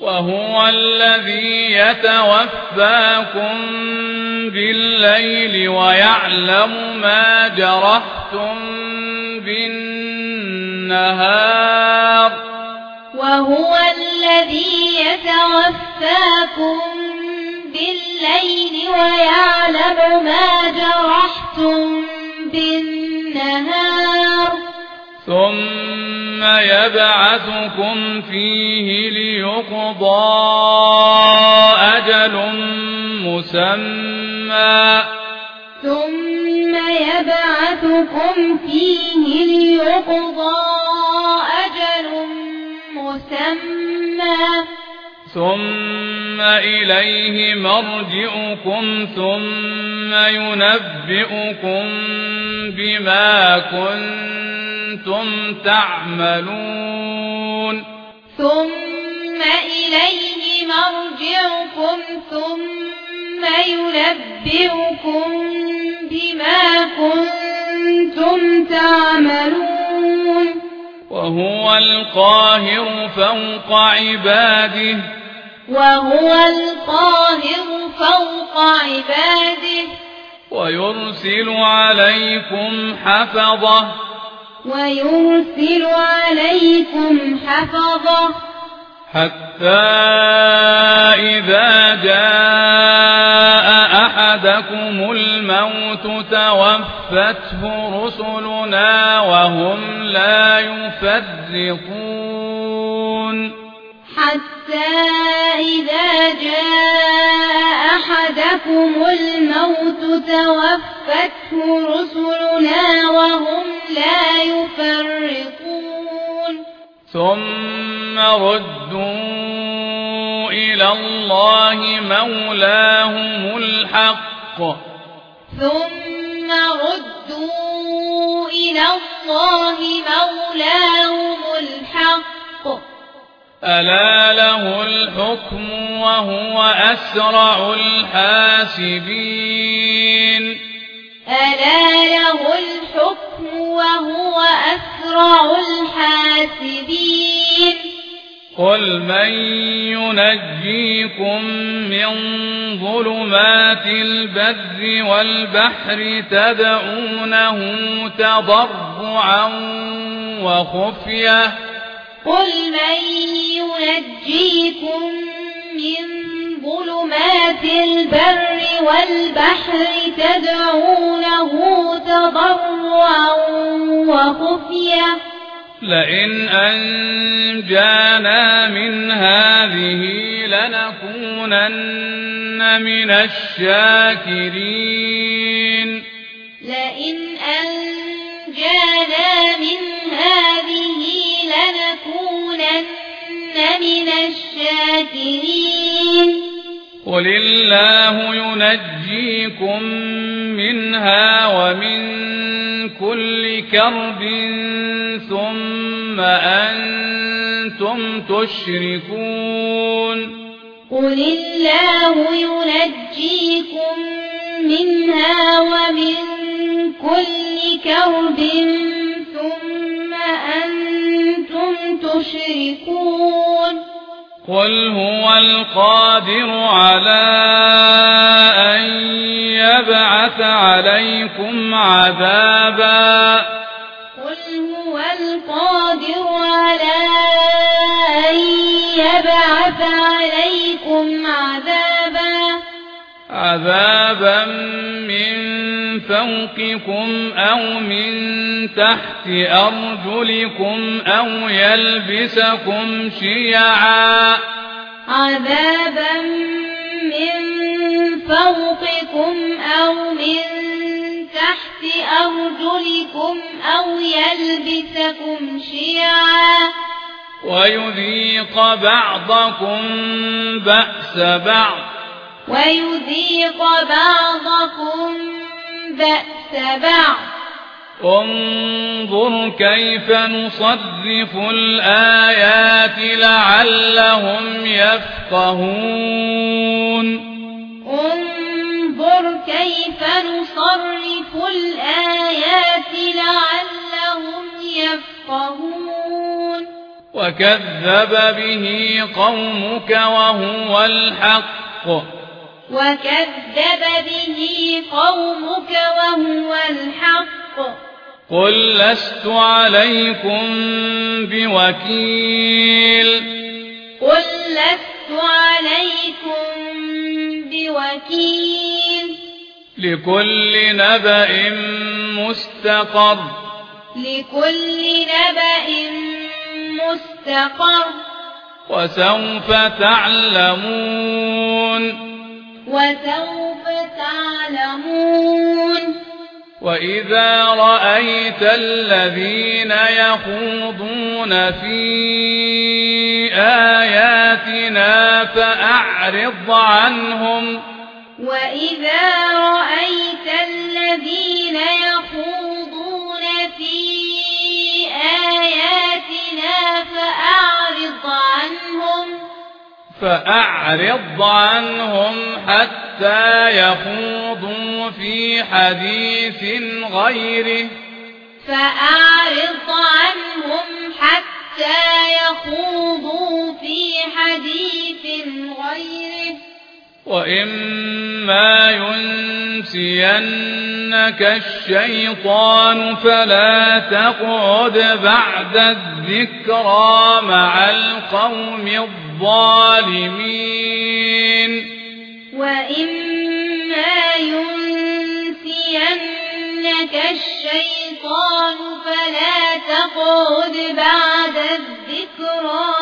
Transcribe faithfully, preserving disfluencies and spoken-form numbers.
وهو الذي يتوفاكم بالليل ويعلم ما جرحتم بالنهار وهو الذي يتوفاكم بالليل ويعلم ما جرحتم بالنهار ثم يبعثكم فيه ليقضى أجل مسمى ثم يبعثكم فيه ليقضى أجل مسمى ثم إليه مرجعكم ثم ينبئكم بما كنتم تعملون ثم إليه مرجعكم ثم ينبئكم بما كنتم تعملون وهو القاهر فوق عباده وهو القاهر فوق عباده ويرسل عليكم حفظة ويرسل عليكم حفظة حتى إذا جاء أحدكم الموت توفته رسلنا وهم لا يفرطون حتى إذا جاء أحدكم الموت توفته رسلنا وهم لا يفرطون ثم ردوا إلى الله مولاهم الحق ثم ردوا إلى الله مولاهم الحق ألا له الحكم وهو أسرع الحاسبين ألا له الحكم وهو أسرع الحاسبين قل من ينجيكم من ظلمات البر والبحر تدعونه تضرعا وخفية قل من ينجيكم من ظلمات البر والبحر تدعونه تضرعا وخفية لئن أنجانا من هذه لنكونن من الشاكرين لئن أنجانا من هذه لنكونن من الشاكرين قل الله ينجيكم منها ومن كل كرب ثم أنتم تشركون قل الله ينجيكم منها ومن كل كرب ثم أنتم تشركون قل هو القادر على أن يبعث عليكم عذابا قل هو القادر على أن يبعث عليكم عذابا عذابا من فوقكم أو من تحت أرجلكم أو يلبسكم شيعا عذابا من فوقكم أو من تحت أرجلكم أو يلبسكم شيعا ويذيق بعضكم بأس بعض ويذيق بعضكم بأس بعض انظر كيف نصرف الآيات لعلهم يفقهون انظر كيف نصرف الآيات لعلهم يفقهون وكذب به قومك وهو الحق وكذب به قومك وهو الحق قل لست عليكم بوكيل قل لست عليكم بوكيل لكل نبأ مستقر لكل نبأ مستقر وسوف تعلمون وسوف تعلمون وإذا رأيت الذين يخوضون في آياتنا فأعرض عنهم وإذا رأيت الذين يخوضون في آياتنا فأعرض عنهم فأعرض عنهم حتى يخوضوا في حديث غيره فأعرض عنهم حتى يخوضوا في حديث غيره وإما ينسينك الشيطان فلا تقعد بعد الذكرى مع القوم الظالمين وإما ينسينك الشيطان فلا تقعد بعد الذكرى